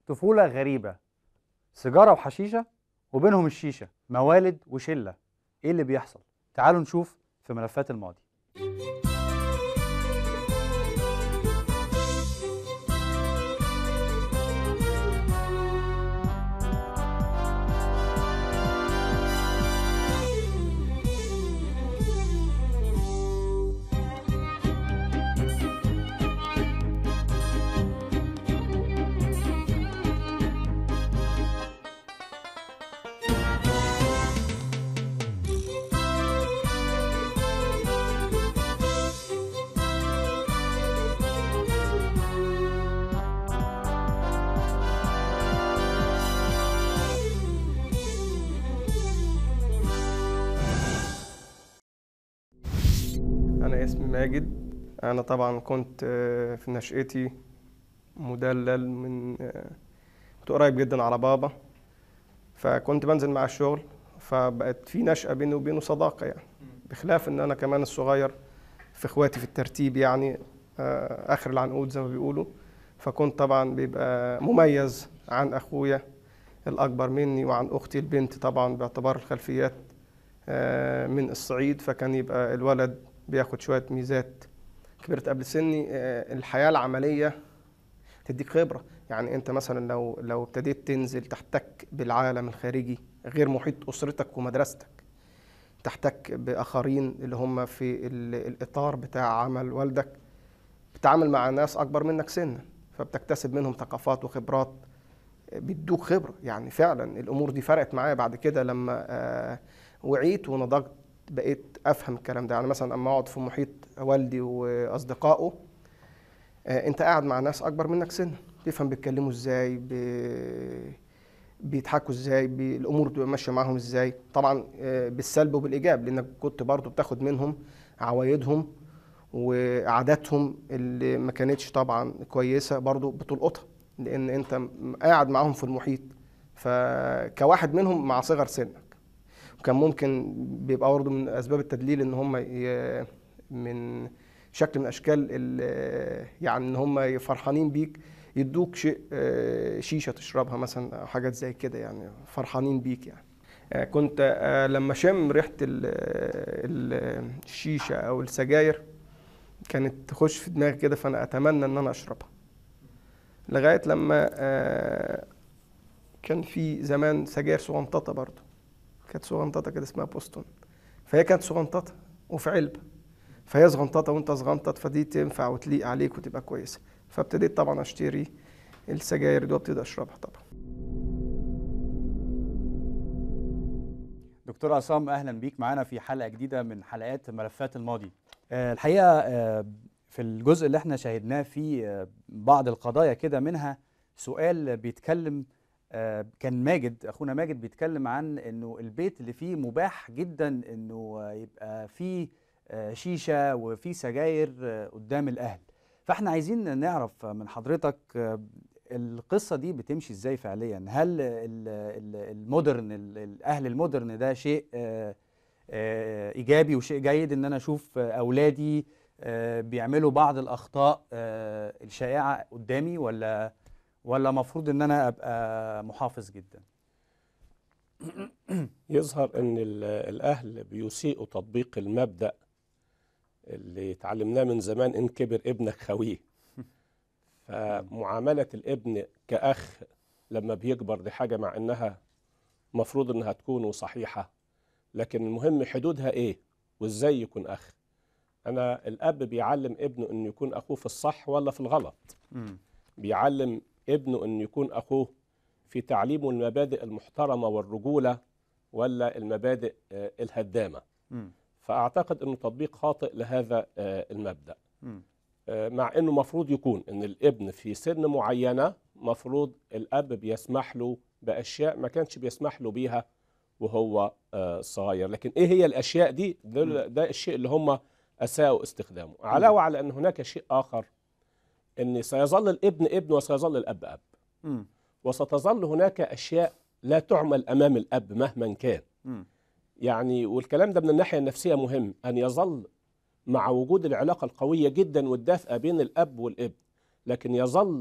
طفولة غريبة، سيجارة وحشيشة وبينهم الشيشة، موالد وشلة. ايه اللي بيحصل؟ تعالوا نشوف في ملفات الماضي. أنا اسمي ماجد. أنا طبعا كنت في نشأتي مدلل كنت قريب جدا على بابا، فكنت بنزل مع الشغل، فبقت في نشأة بيني وبينه صداقة يعني، بخلاف إن أنا كمان الصغير في إخواتي في الترتيب يعني آخر العنقود زي ما بيقولوا. فكنت طبعا بيبقى مميز عن أخويا الأكبر مني وعن أختي البنت، طبعا باعتبار الخلفيات من الصعيد، فكان يبقى الولد بياخد شوية ميزات. كبرت قبل سني. الحياة العملية تديك خبرة، يعني انت مثلا لو ابتديت تنزل تحتك بالعالم الخارجي غير محيط أسرتك ومدرستك، تحتك بآخرين اللي هم في الإطار بتاع عمل والدك، بتتعامل مع ناس أكبر منك سنا، فبتكتسب منهم ثقافات وخبرات، بيدوك خبرة. يعني فعلا الأمور دي فرقت معايا بعد كده لما وعيت ونضجت، بقيت افهم الكلام ده. يعني مثلا اما اقعد في محيط والدي واصدقائه، انت قاعد مع ناس اكبر منك سنا، تفهم بيتكلموا ازاي، بيضحكوا ازاي، الامور بتبقى ماشيه معاهم ازاي، طبعا بالسلب وبالايجاب، لانك كنت برضو بتاخد منهم عوايدهم وعاداتهم اللي ما كانتش طبعا كويسه، برضو بتلقطها لان انت قاعد معاهم في المحيط، فكواحد منهم مع صغر سنك. وكان ممكن بيبقى برضه من اسباب التدليل ان هم من شكل من اشكال يعني ان هم فرحانين بيك، يدوك شيء شيشه تشربها مثلا او حاجات زي كده، يعني فرحانين بيك يعني. كنت لما شم ريحه الشيشه او السجاير كانت تخش في دماغي كده، فانا اتمنى ان انا اشربها. لغايه لما كان في زمان سجاير صغنططه، برضه كانت صغنططه كده اسمها بوستون، فهي كانت صغنططه وفي علبه، فهي صغنططه وانت صغنطط، فدي تنفع وتليق عليك وتبقى كويسه. فابتديت طبعا اشتري السجاير دي وابتدي اشربها طبعا. دكتور عصام، اهلا بيك معانا في حلقة جديدة من حلقات ملفات الماضي. الحقيقة في الجزء اللي احنا شاهدناه فيه بعض القضايا كده، منها سؤال بيتكلم، كان ماجد اخونا ماجد بيتكلم عن انه البيت اللي فيه مباح جدا انه يبقى فيه شيشة وفيه سجاير قدام الاهل. فاحنا عايزين نعرف من حضرتك القصة دي بتمشي ازاي فعليا؟ هل المودرن، الاهل المودرن ده شيء ايجابي وشيء جيد ان انا اشوف اولادي بيعملوا بعض الاخطاء الشائعة قدامي، ولا مفروض ان انا ابقى محافظ جدا؟ يظهر ان الاهل بيسيئوا تطبيق المبدأ اللي اتعلمناه من زمان: ان كبر ابنك خويه. فمعاملة الابن كأخ لما بيكبر دي حاجة، مع انها مفروض انها تكون صحيحة، لكن المهم حدودها ايه وازاي يكون اخ. انا الاب بيعلم ابنه انه يكون اخوه في الصح ولا في الغلط؟ بيعلم ابنه انه يكون اخوه في تعليمه المبادئ المحترمة والرجولة ولا المبادئ الهدامة؟ فأعتقد أنه تطبيق خاطئ لهذا المبدأ. مع أنه مفروض يكون أن الابن في سن معينة مفروض الأب بيسمح له بأشياء ما كانش بيسمح له بيها وهو صغير. لكن إيه هي الأشياء دي؟ ده الشيء اللي هم أساءوا استخدامه. علاوة على أن هناك شيء آخر، أن سيظل الابن ابن وسيظل الأب أب، وستظل هناك أشياء لا تعمل أمام الأب مهما كان. يعني والكلام ده من الناحية النفسية مهم، أن يظل مع وجود العلاقة القوية جدا والدافئة بين الأب والابن، لكن يظل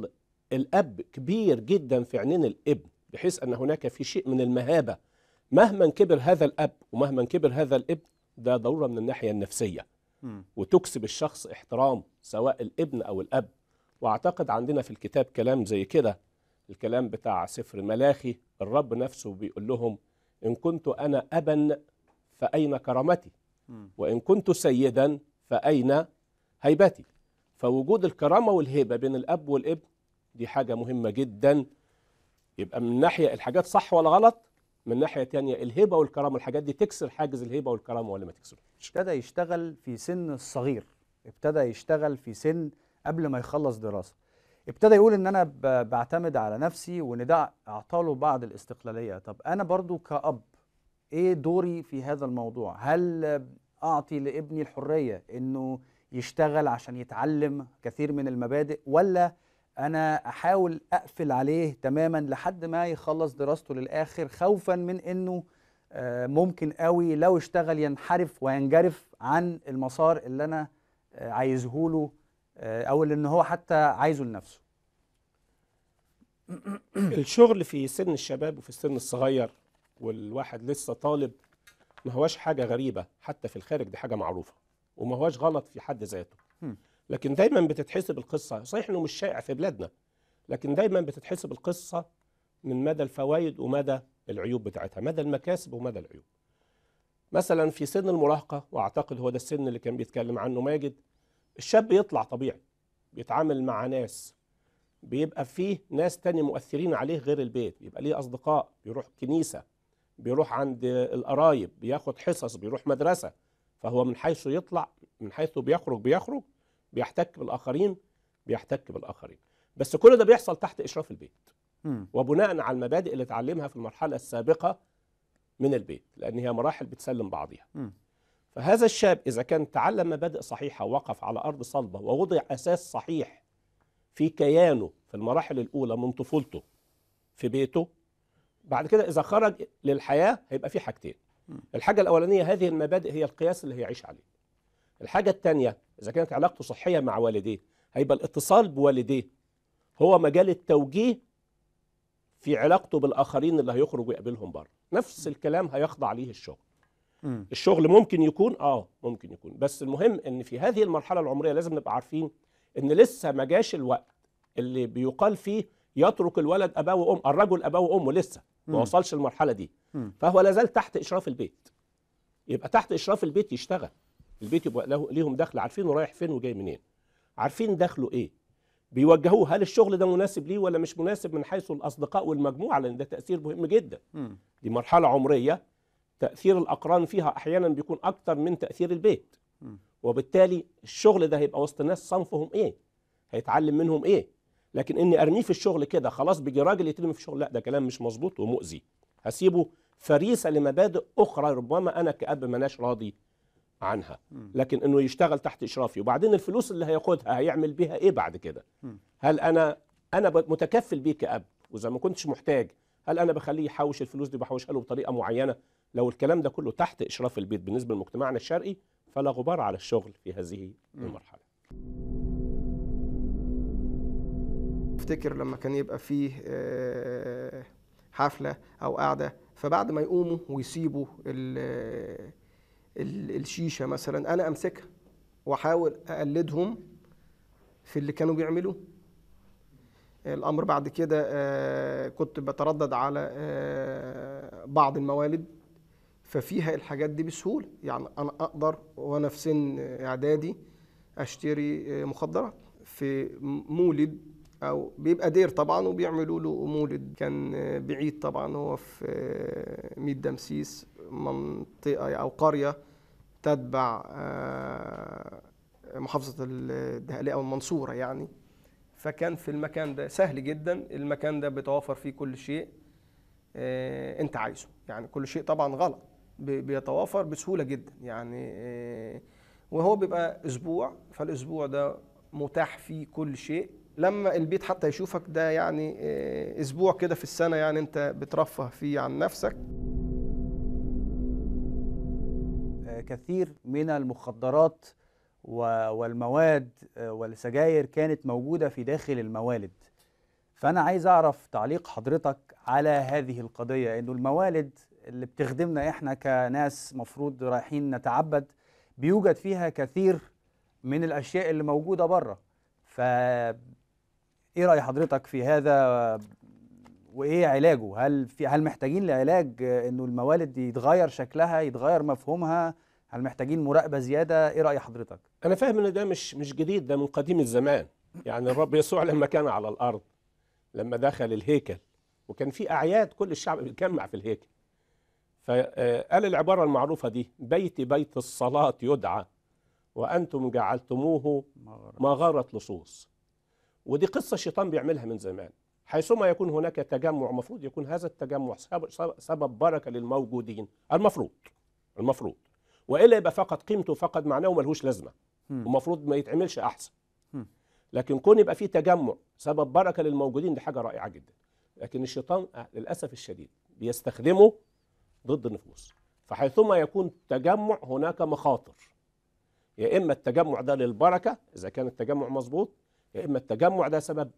الأب كبير جدا في عينين الابن، بحيث أن هناك في شيء من المهابة مهما كبر هذا الأب ومهما كبر هذا الابن، ده ضرورة من الناحية النفسية، وتكسب الشخص احترام سواء الابن أو الأب. وأعتقد عندنا في الكتاب كلام زي كده، الكلام بتاع سفر ملاخي، الرب نفسه بيقول لهم: إن كنت أنا أبا فأين كرامتي، وإن كنت سيدا فأين هيبتي. فوجود الكرامة والهيبة بين الأب والابن دي حاجة مهمة جدا. يبقى من ناحية الحاجات صح ولا غلط، من ناحية تانية الهيبة والكرامة، الحاجات دي تكسر حاجز الهيبة والكرامة ولا ما تكسر؟ ابتدى يشتغل في سن الصغير، ابتدى يشتغل في سن قبل ما يخلص دراسة، ابتدى يقول ان انا بعتمد على نفسي، وان ده اعطاله بعض الاستقلالية. طب انا برضو كأب ايه دوري في هذا الموضوع؟ هل اعطي لابني الحرية انه يشتغل عشان يتعلم كثير من المبادئ، ولا انا احاول اقفل عليه تماما لحد ما يخلص دراسته للاخر، خوفا من انه ممكن قوي لو اشتغل ينحرف وينجرف عن المسار اللي انا عايزه له، او اللي ان هو حتى عايزه لنفسه؟ الشغل في سن الشباب وفي السن الصغير والواحد لسه طالب ما هواش حاجة غريبة، حتى في الخارج دي حاجة معروفة، وما هواش غلط في حد ذاته. لكن دايما بتتحسب القصة، صحيح انه مش شائع في بلادنا، لكن دايما بتتحسب القصة من مدى الفوائد ومدى العيوب بتاعتها، مدى المكاسب ومدى العيوب. مثلا في سن المراهقة، واعتقد هو ده السن اللي كان بيتكلم عنه ماجد، الشاب يطلع طبيعي، بيتعامل مع ناس، بيبقى فيه ناس تاني مؤثرين عليه غير البيت، بيبقى ليه أصدقاء، بيروح كنيسة، بيروح عند القرايب، بياخد حصص، بيروح مدرسة. فهو من حيث يطلع، من حيث بيخرج بيحتك بالآخرين، بس كل ده بيحصل تحت إشراف البيت وبناء على المبادئ اللي اتعلمها في المرحلة السابقة من البيت، لأن هي مراحل بتسلم بعضها. فهذا الشاب إذا كان تعلم مبادئ صحيحة ووقف على أرض صلبة ووضع أساس صحيح في كيانه في المراحل الأولى من طفولته في بيته، بعد كده إذا خرج للحياة هيبقى في حاجتين. الحاجة الأولانية هذه المبادئ هي القياس اللي هيعيش عليه. الحاجة الثانية إذا كانت علاقته صحية مع والديه، هيبقى الاتصال بوالديه هو مجال التوجيه في علاقته بالآخرين اللي هيخرج ويقابلهم بره. نفس الكلام هيخضع ليه الشغل. الشغل ممكن يكون ممكن يكون، بس المهم ان في هذه المرحلة العمرية لازم نبقى عارفين ان لسه ما جاش الوقت اللي بيقال فيه يترك الولد أباه وأم، الرجل أباه وأمه، لسه ما وصلش المرحلة دي. فهو لازال تحت إشراف البيت. يبقى تحت إشراف البيت يشتغل، البيت يبقى ليهم دخل، عارفين رايح فين وجاي منين، عارفين دخله ايه، بيوجهوه هل الشغل ده مناسب ليه ولا مش مناسب من حيث الأصدقاء والمجموعة، لأن ده تأثير مهم جدا. دي مرحلة عمرية تأثير الأقران فيها أحيانا بيكون أكتر من تأثير البيت، وبالتالي الشغل ده هيبقى وسط ناس صنفهم ايه، هيتعلم منهم ايه. لكن اني ارميه في الشغل كده خلاص بيجي راجل يترمي في الشغل، لا، ده كلام مش مظبوط ومؤذي. هسيبه فريسة لمبادئ أخرى ربما أنا كأب مناش راضي عنها، لكن انه يشتغل تحت اشرافي. وبعدين الفلوس اللي هياخدها هيعمل بيها ايه بعد كده؟ هل انا متكفل بيه كأب؟ واذا ما كنتش محتاج، هل انا بخليه يحوش الفلوس دي، بحوشها له بطريقه معينه؟ لو الكلام ده كله تحت اشراف البيت بالنسبه لمجتمعنا الشرقي، فلا غبار على الشغل في هذه المرحله. افتكر لما كان يبقى فيه حفله او قعده، فبعد ما يقوموا ويسيبوا الشيشه مثلا، انا امسكها واحاول اقلدهم في اللي كانوا بيعملوه. الامر بعد كده كنت بتردد على بعض الموالد، ففيها الحاجات دي بسهوله، يعني انا اقدر وانا في سن اعدادي اشتري مخدرات في مولد، او بيبقى دير طبعا وبيعملوا له مولد، كان بعيد طبعا، هو في ميت دمسيس، منطقه او قريه تتبع محافظه الدهليه او المنصوره يعني. فكان في المكان ده سهل جدا، المكان ده بيتوافر فيه كل شيء انت عايزه، يعني كل شيء طبعا غلط بيتوافر بسهوله جدا يعني. وهو بيبقى اسبوع، فالاسبوع ده متاح فيه كل شيء. لما البيت حتى يشوفك ده يعني اسبوع كده في السنه، يعني انت بترفه فيه عن نفسك. كثير من المخدرات والمواد والسجاير كانت موجودة في داخل الموالد. فأنا عايز أعرف تعليق حضرتك على هذه القضية، إنه الموالد اللي بتخدمنا إحنا كناس مفروض رايحين نتعبد بيوجد فيها كثير من الأشياء اللي موجودة بره. إيه رأي حضرتك في هذا وإيه علاجه؟ هل محتاجين لعلاج إنه الموالد يتغير شكلها، يتغير مفهومها؟ هل محتاجين مراقبة زيادة؟ إيه رأي حضرتك؟ أنا فاهم إن ده مش جديد، ده من قديم الزمان. يعني الرب يسوع لما كان على الأرض، لما دخل الهيكل وكان في أعياد كل الشعب بيتجمع في الهيكل، فقال العبارة المعروفة دي: بيتي بيت الصلاة يدعى وأنتم جعلتموه مغارة لصوص. ودي قصة الشيطان بيعملها من زمان. حيثما يكون هناك تجمع، مفروض يكون هذا التجمع سبب بركة للموجودين، المفروض، وإلا يبقى فقط قيمته، فقط معناه وملهوش لازمة، ومفروض ما يتعملش أحسن. لكن كون يبقى فيه تجمع سبب بركة للموجودين، دي حاجة رائعة جدا. لكن الشيطان للأسف الشديد بيستخدمه ضد النفوس. فحيثما يكون تجمع هناك مخاطر، يا إما التجمع ده للبركة إذا كان التجمع مظبوط، يا إما التجمع ده سبب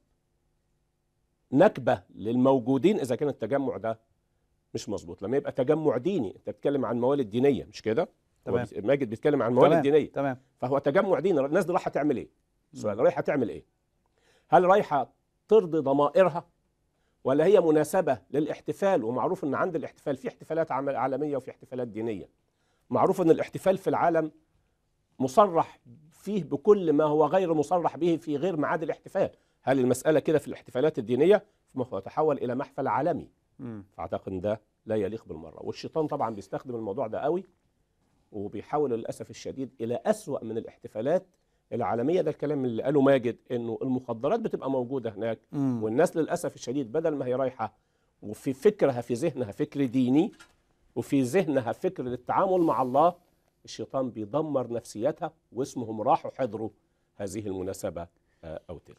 نكبة للموجودين إذا كان التجمع ده مش مظبوط. لما يبقى تجمع ديني، أنت بتتكلم عن موالد دينية مش كده؟ تمام. ماجد بيتكلم عن موالد دينية. تمام. فهو تجمع ديني. الناس دي رايحة تعمل إيه؟ السؤال رايحة تعمل إيه؟ هل رايحة ترضي ضمائرها، ولا هي مناسبة للاحتفال؟ ومعروف أن عند الاحتفال في احتفالات عالمية وفي احتفالات دينية. معروف أن الاحتفال في العالم مصرح فيه بكل ما هو غير مصرح به في غير ميعاد الاحتفال. هل المسألة كده في الاحتفالات الدينية؟ فهو تحول إلى محفل عالمي. فأعتقد أن ده لا يليق بالمرة. والشيطان طبعا بيستخدم الموضوع ده قوي، وبيحاول للأسف الشديد إلى أسوأ من الاحتفالات العالمية. ده الكلام اللي قاله ماجد، إنه المخدرات بتبقى موجودة هناك، والناس للأسف الشديد بدل ما هي رايحة وفي فكرها في ذهنها فكر ديني، وفي ذهنها فكر للتعامل مع الله، الشيطان بيدمر نفسيتها، واسمهم راحوا حضروا هذه المناسبة أو تلك.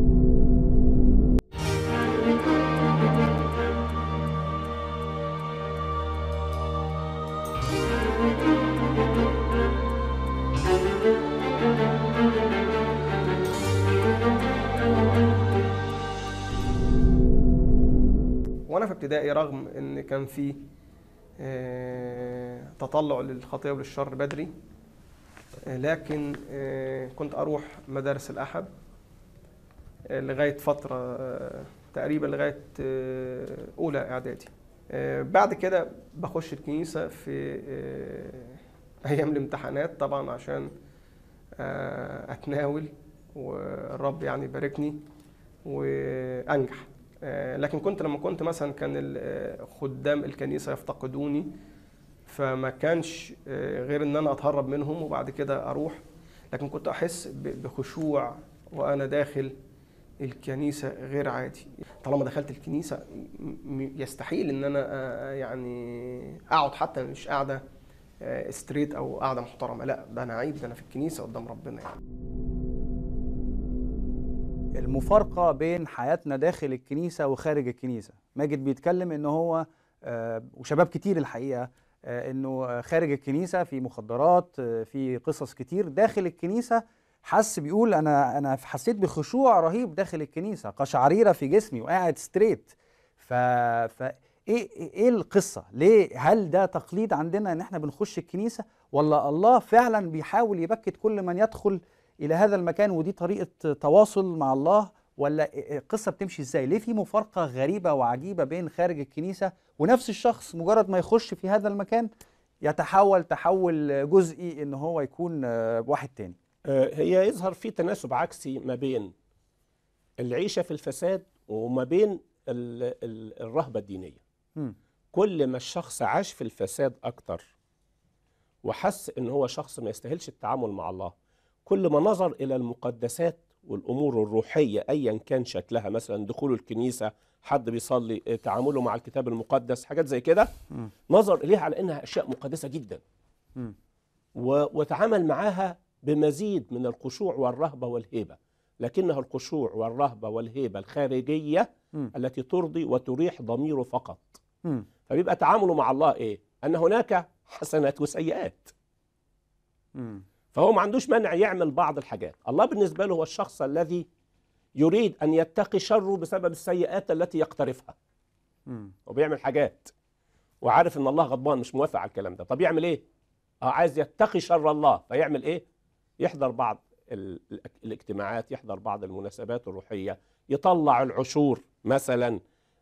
وانا في ابتدائي، رغم ان كان في تطلع للخطيه وللشر بدري، لكن كنت اروح مدارس الاحد لغايه فتره تقريبا لغايه اولى اعدادي. بعد كده بخش الكنيسه في ايام الامتحانات طبعا عشان اتناول والرب يعني يباركني وانجح. لكن لما كنت مثلا كان خدام الكنيسه يفتقدوني، فما كانش غير ان انا اتهرب منهم وبعد كده اروح. لكن كنت احس بخشوع وانا داخل الكنيسه غير عادي. طالما دخلت الكنيسه يستحيل ان انا يعني اقعد، حتى مش قاعده ستريت او قاعده محترمه، لا ده انا عيب، ده انا في الكنيسه قدام ربنا. يعني المفارقة بين حياتنا داخل الكنيسة وخارج الكنيسة، ماجد بيتكلم إنه هو وشباب كتير الحقيقة إنه خارج الكنيسة في مخدرات، في قصص كتير. داخل الكنيسة بيقول أنا حسيت بخشوع رهيب داخل الكنيسة، قشعريرة في جسمي وقاعد ستريت. إيه القصة؟ ليه؟ هل ده تقليد عندنا إن إحنا بنخش الكنيسة، ولا الله فعلا بيحاول يبكت كل من يدخل إلى هذا المكان ودي طريقة تواصل مع الله، ولا القصة بتمشي إزاي؟ ليه في مفارقة غريبة وعجيبة بين خارج الكنيسة ونفس الشخص مجرد ما يخش في هذا المكان يتحول تحول جزئي إن هو يكون واحد تاني؟ هي يظهر في تناسب عكسي ما بين العيشة في الفساد وما بين الرهبة الدينية. كل ما الشخص عاش في الفساد أكتر وحس إن هو شخص ما يستاهلش التعامل مع الله، كل ما نظر إلى المقدسات والأمور الروحية أيا كان شكلها، مثلا دخوله الكنيسة، حد بيصلي، تعامله مع الكتاب المقدس، حاجات زي كده، نظر إليها على إنها أشياء مقدسة جدا، وتعامل معاها بمزيد من الخشوع والرهبة والهيبة، لكنها الخشوع والرهبة والهيبة الخارجية التي ترضي وتريح ضميره فقط. فبيبقى تعامله مع الله إيه؟ أن هناك حسنات وسيئات. فهو ما عندوش مانع يعمل بعض الحاجات. الله بالنسبة له هو الشخص الذي يريد أن يتقي شره بسبب السيئات التي يقترفها. وبيعمل حاجات وعارف ان الله غضبان مش موافق على الكلام ده. طب يعمل ايه؟ عايز يتقي شر الله، فيعمل ايه؟ يحضر بعض الاجتماعات، يحضر بعض المناسبات الروحية، يطلع العشور مثلا،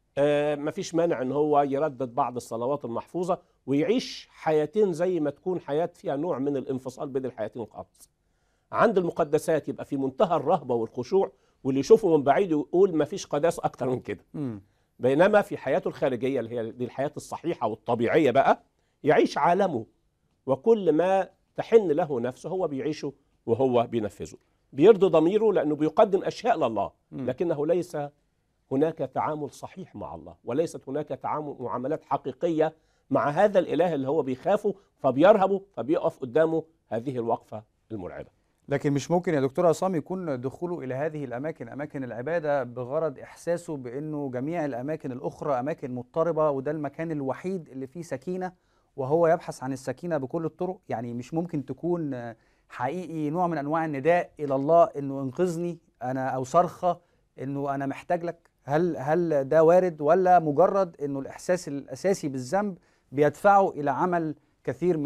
مفيش مانع ان هو يردد بعض الصلوات المحفوظة ويعيش حياتين زي ما تكون حياة فيها نوع من الانفصال بين الحياتين خالص. عند المقدسات يبقى في منتهى الرهبة والخشوع، واللي يشوفه من بعيد يقول مفيش قداسة اكتر من كده. بينما في حياته الخارجية اللي هي دي الحياة الصحيحة والطبيعية بقى، يعيش عالمه، وكل ما تحن له نفسه هو بيعيشه وهو بينفذه، بيرضي ضميره لأنه بيقدم أشياء لله، لكنه ليس هناك تعامل صحيح مع الله، وليست هناك معاملات حقيقية مع هذا الإله اللي هو بيخافه فبيرهبه فبيقف قدامه هذه الوقفة المرعبة. لكن مش ممكن يا دكتور عصام يكون دخوله إلى هذه الأماكن، أماكن العبادة، بغرض إحساسه بأنه جميع الأماكن الأخرى أماكن مضطربة وده المكان الوحيد اللي فيه سكينة، وهو يبحث عن السكينة بكل الطرق؟ يعني مش ممكن تكون حقيقي نوع من أنواع النداء إلى الله إنه انقذني أنا، أو صرخة إنه أنا محتاج لك؟ هل ده وارد، ولا مجرد إنه الإحساس الأساسي بالذنب بيدفعه إلى عمل كثير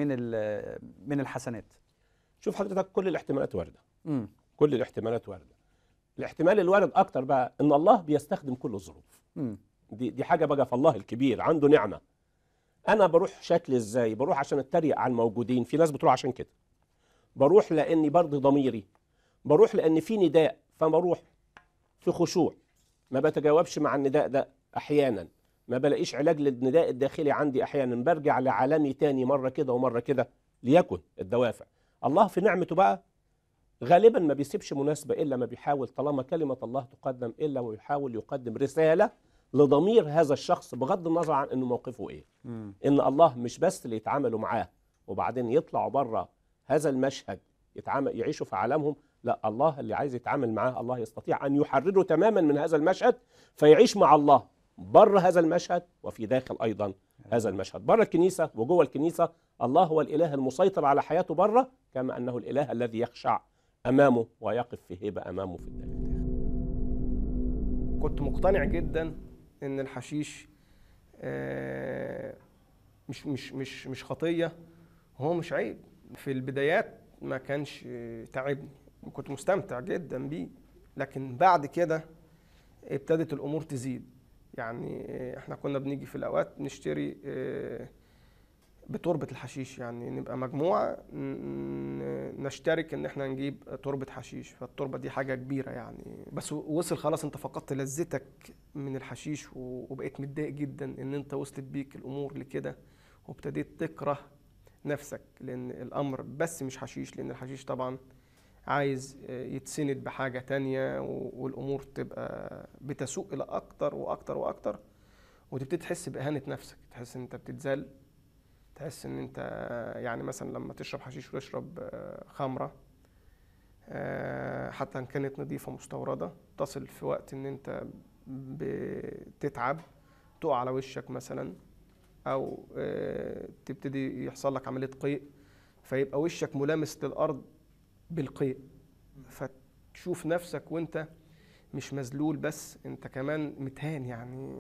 من الحسنات؟ شوف حضرتك، كل الاحتمالات واردة. كل الاحتمالات واردة. الاحتمال الوارد أكتر بقى إن الله بيستخدم كل الظروف. دي حاجة بقى في الله الكبير، عنده نعمة. أنا بروح شكل إزاي؟ بروح عشان أتريق على الموجودين، في ناس بتروح عشان كده. بروح لأني برضي ضميري، بروح لأن في نداء فبروح في خشوع، ما بتجاوبش مع النداء ده أحيانا، ما بلاقيش علاج للنداء الداخلي عندي أحيانا، برجع لعالمي تاني مرة كده ومرة كده، ليكن الدوافع. الله في نعمته بقى غالبا ما بيسيبش مناسبة إلا ما بيحاول، طالما كلمة الله تقدم، إلا ما بيحاول يقدم رسالة لضمير هذا الشخص بغض النظر عن إنه موقفه إيه. إن الله مش بس اللي يتعاملوا معاه وبعدين يطلعوا بره هذا المشهد يعيشوا في عالمهم، لا، الله اللي عايز يتعامل معاه الله يستطيع أن يحرره تماما من هذا المشهد فيعيش مع الله بره هذا المشهد وفي داخل أيضا هذا المشهد. بره الكنيسة وجوه الكنيسة الله هو الإله المسيطر على حياته بره، كما أنه الإله الذي يخشع أمامه ويقف في هيبة أمامه في الداخل. كنت مقتنع جدا إن الحشيش مش خطية وهو مش عيب. في البدايات ما كانش تعبني، كنت مستمتع جدا بيه، لكن بعد كده ابتدت الأمور تزيد. يعني احنا كنا بنيجي في الأوقات نشتري بتربة الحشيش، يعني نبقى مجموعة نشترك ان احنا نجيب تربة حشيش، فالتربة دي حاجة كبيرة يعني. بس وصل خلاص انت فقدت لذتك من الحشيش وبقيت متضايق جدا ان انت وصلت بيك الأمور لكده، وابتديت تكره نفسك، لان الأمر بس مش حشيش، لان الحشيش طبعا عايز يتسند بحاجة تانية والأمور تبقى بتسوء إلى أكتر وأكتر وأكتر، وتبتدي تحس بإهانة نفسك، تحس إن أنت بتتذل، تحس إن أنت يعني مثلا لما تشرب حشيش وتشرب خمرة حتى إن كانت نظيفة مستوردة، تصل في وقت إن أنت بتتعب، تقع على وشك مثلا، أو تبتدي يحصل لك عملية قيء فيبقى وشك ملامس للأرض بالقيء، فتشوف نفسك وانت مش مذلول بس انت كمان متهان يعني.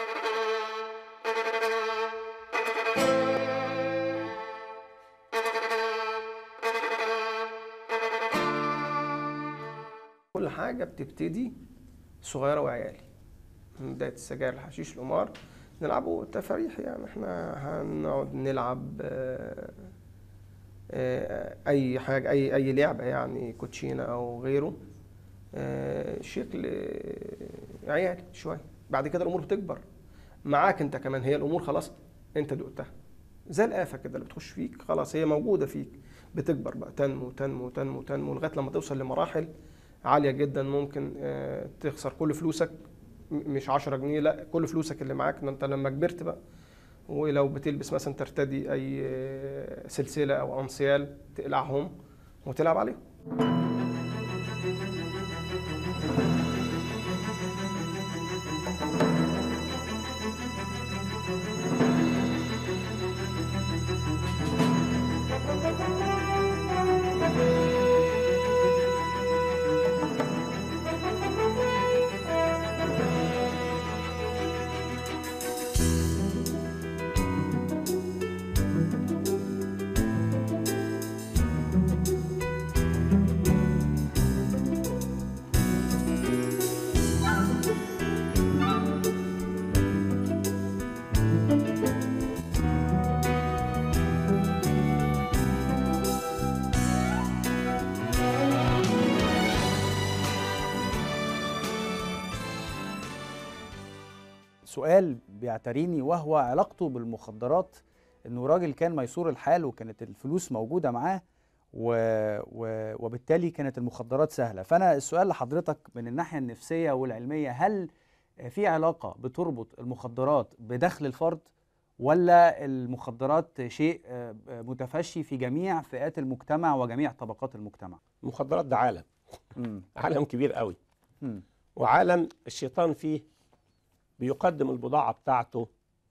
كل حاجة بتبتدي صغيرة وعيالي، من بداية السجاير الحشيش القمار نلعبوا تفاريح، يعني احنا هنقعد نلعب اي حاجه، اي لعبه يعني كوتشينه او غيره، شكل عيال شويه. بعد كده الامور بتكبر معاك انت كمان، هي الامور خلاص انت دقتها زي الآفة كده اللي بتخش فيك، خلاص هي موجوده فيك، بتكبر بقى، تنمو تنمو تنمو تنمو لغايه لما توصل لمراحل عاليه جدا، ممكن تخسر كل فلوسك، مش 10 جنيه، لا كل فلوسك اللي معاك. انت لما كبرت بقى، ولو بتلبس مثلا ترتدي اي سلسله او انسيال تقلعهم وتلعب عليهم. سؤال بيعتريني وهو علاقته بالمخدرات، انه راجل كان ميسور الحال وكانت الفلوس موجوده معاه وبالتالي كانت المخدرات سهله. فانا السؤال لحضرتك من الناحيه النفسيه والعلميه، هل في علاقه بتربط المخدرات بدخل الفرد، ولا المخدرات شيء متفشي في جميع فئات المجتمع وجميع طبقات المجتمع؟ المخدرات ده عالم عالم كبير قوي، مم. وعالم الشيطان فيه بيقدم البضاعة بتاعته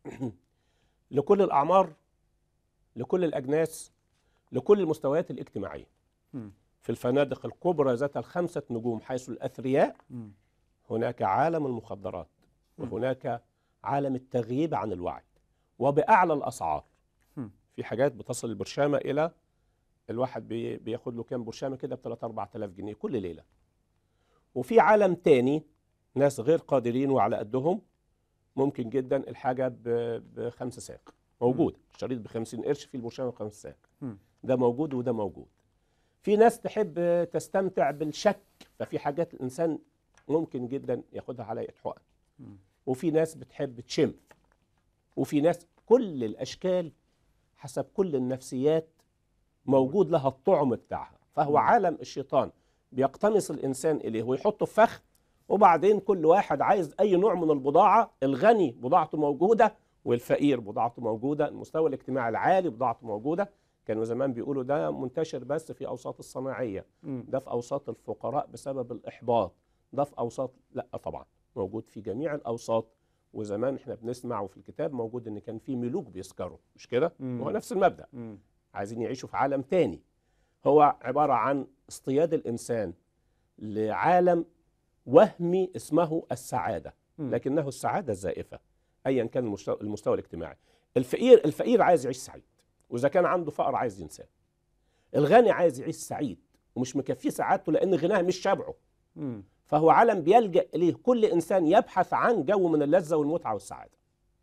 لكل الأعمار، لكل الأجناس، لكل المستويات الاجتماعية. في الفنادق الكبرى ذات ال5 نجوم حيث الأثرياء هناك عالم المخدرات، وهناك عالم التغييب عن الوعي وبأعلى الأسعار. في حاجات بتصل البرشامة إلى الواحد بياخد له كام برشامة كده ب3-4 آلاف جنيه كل ليلة. وفي عالم تاني ناس غير قادرين وعلى قدهم ممكن جدا الحاجة ب5 ساق موجود، الشريط ب50 قرش في البرشامة ب5 ساق، ده موجود وده موجود. في ناس تحب تستمتع بالشك، ففي حاجات الإنسان ممكن جدا ياخدها على حقن. وفي ناس بتحب تشم، وفي ناس كل الأشكال حسب كل النفسيات موجود لها الطعم بتاعها. فهو عالم الشيطان بيقتنص الإنسان إليه ويحطه في فخ، وبعدين كل واحد عايز أي نوع من البضاعة. الغني بضاعته موجودة، والفقير بضاعته موجودة، المستوى الاجتماعي العالي بضاعته موجودة. كانوا زمان بيقولوا ده منتشر بس في أوساط الصناعية، ده في أوساط الفقراء بسبب الإحباط، ده في أوساط، لا طبعا موجود في جميع الأوساط. وزمان احنا بنسمع وفي الكتاب موجود ان كان في ملوك بيسكروا، مش كده؟ هو نفس المبدأ. عايزين يعيشوا في عالم تاني، هو عبارة عن اصطياد الإنسان لعالم وهمي اسمه السعادة، لكنه السعادة الزائفة أيا كان المستوى الاجتماعي. الفقير عايز يعيش سعيد، وإذا كان عنده فقر عايز ينساه. الغني عايز يعيش سعيد ومش مكفيه سعادته لأن غناه مش شبعه. فهو عالم بيلجأ إليه كل إنسان يبحث عن جو من اللذة والمتعة والسعادة.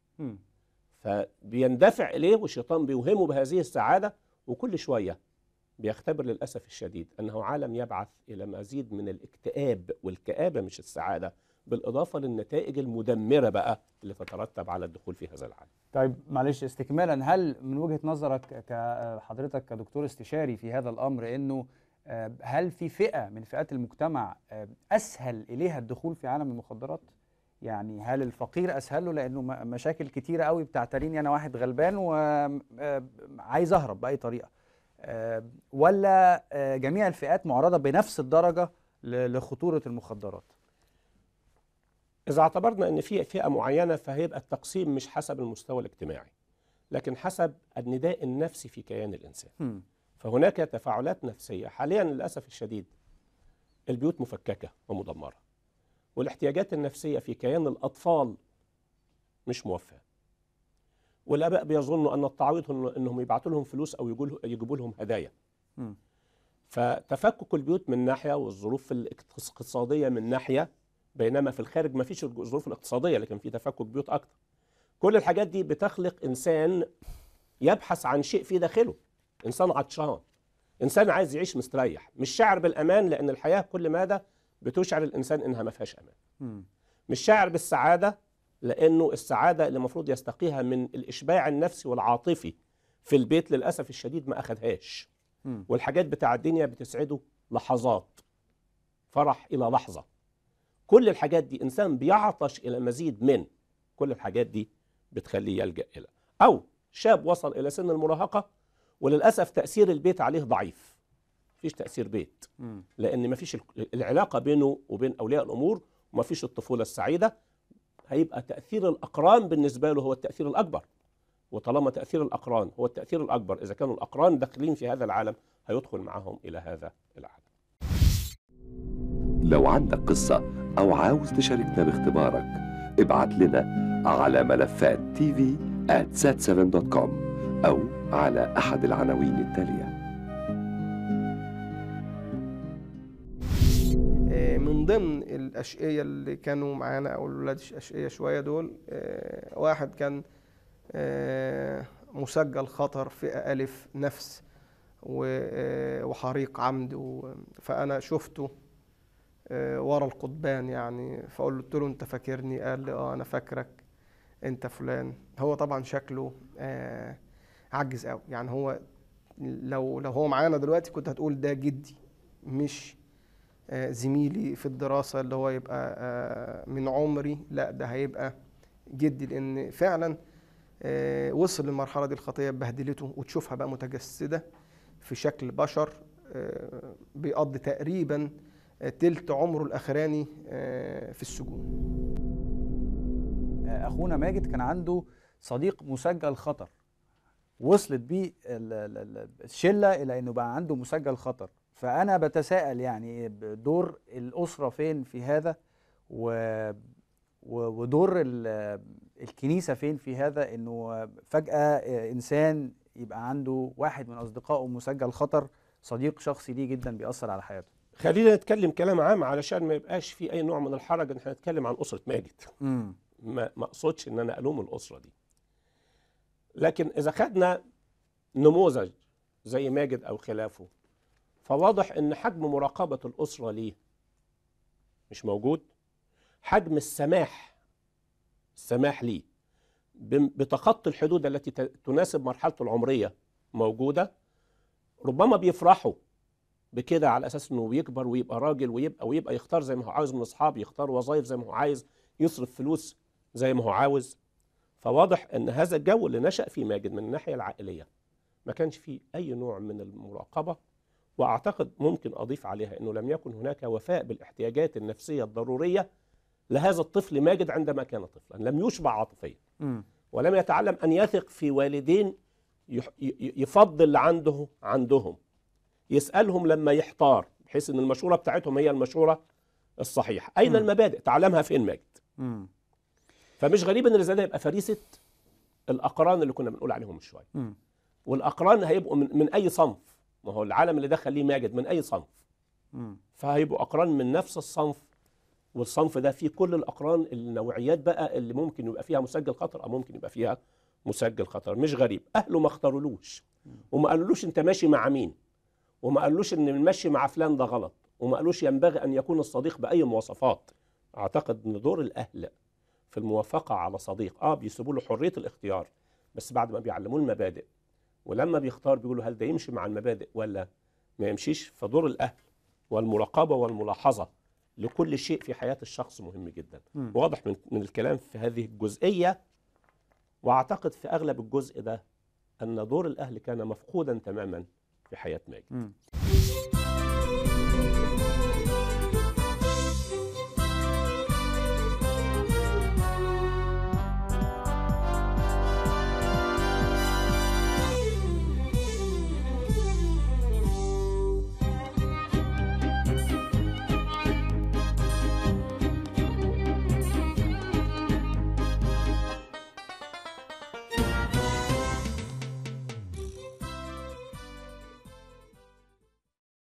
فبيندفع إليه والشيطان بيوهمه بهذه السعادة، وكل شوية بيختبر للأسف الشديد أنه عالم يبعث إلى مزيد من الاكتئاب والكآبة مش السعادة، بالإضافة للنتائج المدمرة بقى اللي تترتب على الدخول في هذا العالم. طيب معلش استكمالا، هل من وجهة نظرك كحضرتك كدكتور استشاري في هذا الأمر أنه هل في فئة من فئات المجتمع أسهل إليها الدخول في عالم المخدرات؟ يعني هل الفقير أسهل له لأنه مشاكل كتيرة قوي بتعتريني، أنا واحد غلبان وعايز أهرب بأي طريقة، ولا جميع الفئات معرضة بنفس الدرجة لخطورة المخدرات؟ إذا اعتبرنا أن في فئة معينة فهيبقى التقسيم مش حسب المستوى الاجتماعي، لكن حسب النداء النفسي في كيان الإنسان. فهناك تفاعلات نفسية حاليا للأسف الشديد، البيوت مفككة ومدمرة، والاحتياجات النفسية في كيان الأطفال مش موفاة، والآباء بيظنوا أن التعويض أنهم يبعتوا لهم فلوس أو يجيبوا لهم هدايا. فتفكك البيوت من ناحية والظروف الاقتصادية من ناحية، بينما في الخارج ما فيش الظروف الاقتصادية لكن في تفكك بيوت أكتر. كل الحاجات دي بتخلق إنسان يبحث عن شيء في داخله، إنسان عطشان، إنسان عايز يعيش مستريح، مش شاعر بالأمان لأن الحياة كل ماذا بتشعر الإنسان إنها ما فيهاش أمان. مش شاعر بالسعادة لأنه السعادة اللي المفروض يستقيها من الإشباع النفسي والعاطفي في البيت للأسف الشديد ما أخذهاش. والحاجات بتاع الدنيا بتسعده لحظات، فرح إلى لحظة. كل الحاجات دي إنسان بيعطش إلى مزيد من، كل الحاجات دي بتخليه يلجأ إلى. أو شاب وصل إلى سن المراهقة وللأسف تأثير البيت عليه ضعيف، مفيش تأثير بيت لأن مفيش العلاقة بينه وبين أولياء الأمور، ومفيش الطفولة السعيدة. هيبقى تأثير الأقران بالنسبة له هو التأثير الأكبر، وطالما تأثير الأقران هو التأثير الأكبر، إذا كانوا الأقران داخلين في هذا العالم هيدخل معهم إلى هذا العالم. لو عندك قصة أو عاوز تشاركنا باختبارك، ابعت لنا على ملفات tv@sat7.com أو على أحد العناوين التالية. من ضمن الأشقية اللي كانوا معانا أو الولاد الأشقية شوية دول، واحد كان مسجل خطر فئة ألف نفس وحريق عمد، فأنا شفته ورا القضبان يعني، فقلت له أنت فاكرني؟ قال لي أنا فاكرك. انت فلان. هو طبعا شكله عجز قوي، يعني هو لو هو معانا دلوقتي كنت هتقول ده جدي، مش زميلي في الدراسة اللي هو يبقى من عمري، لا ده هيبقى جدي، لأن فعلا وصل للمرحلة دي الخطية بهدلته، وتشوفها بقى متجسدة في شكل بشر بيقضي تقريبا تلت عمره الأخراني في السجون. اخونا ماجد كان عنده صديق مسجل خطر، وصلت بيه الشله الى انه بقى عنده مسجل خطر. فانا بتساءل يعني دور الاسره فين في هذا، ودور الكنيسه فين في هذا، انه فجاه انسان يبقى عنده واحد من اصدقائه مسجل خطر، صديق شخصي ليه جدا بيأثر على حياته. خلينا نتكلم كلام عام علشان ما يبقاش في اي نوع من الحرج ان احنا نتكلم عن اسره ماجد. ما اقصدش ان انا الوم الاسره دي، لكن اذا خدنا نموذج زي ماجد او خلافه، فواضح ان حجم مراقبه الاسره ليه مش موجود. حجم السماح ليه بتخطي الحدود التي تناسب مرحلته العمريه موجوده. ربما بيفرحوا بكده على اساس انه بيكبر ويبقى راجل ويبقى يختار زي ما هو عاوز من اصحابه، يختار وظائف زي ما هو عايز، يصرف فلوس زي ما هو عاوز. فواضح ان هذا الجو اللي نشأ فيه ماجد من الناحيه العائليه ما كانش فيه اي نوع من المراقبه. واعتقد ممكن اضيف عليها انه لم يكن هناك وفاء بالاحتياجات النفسيه الضروريه لهذا الطفل ماجد عندما كان طفلا. لم يشبع عاطفيا ولم يتعلم ان يثق في والدين يفضل اللي عندهم، يسألهم لما يحتار، بحيث ان المشورة بتاعتهم هي المشورة الصحيحة. اين المبادئ؟ تعلمها فين ماجد؟ فمش غريب ان الرزالة يبقى فريسة الاقران اللي كنا بنقول عليهم من شوية. والاقران هيبقوا من اي صنف، ما هو العالم اللي دخل ليه ماجد من اي صنف، فهيبقوا اقران من نفس الصنف. والصنف ده فيه كل الاقران، النوعيات بقى اللي ممكن يبقى فيها مسجل خطر او ممكن يبقى فيها مسجل خطر. مش غريب اهله ما اختارولوش وما قالولوش انت ماشي مع مين، وما قالوش ان المشي مع فلان ده غلط، وما قالوش ينبغي ان يكون الصديق باي مواصفات. اعتقد ان دور الاهل في الموافقه على صديق بيسيبوا له حريه الاختيار، بس بعد ما بيعلموه المبادئ، ولما بيختار بيقولوا هل ده يمشي مع المبادئ ولا ما يمشيش. فدور الاهل والمراقبه والملاحظه لكل شيء في حياه الشخص مهم جدا. واضح من الكلام في هذه الجزئيه، واعتقد في اغلب الجزء ده ان دور الاهل كان مفقودا تماما في حياه ماجد.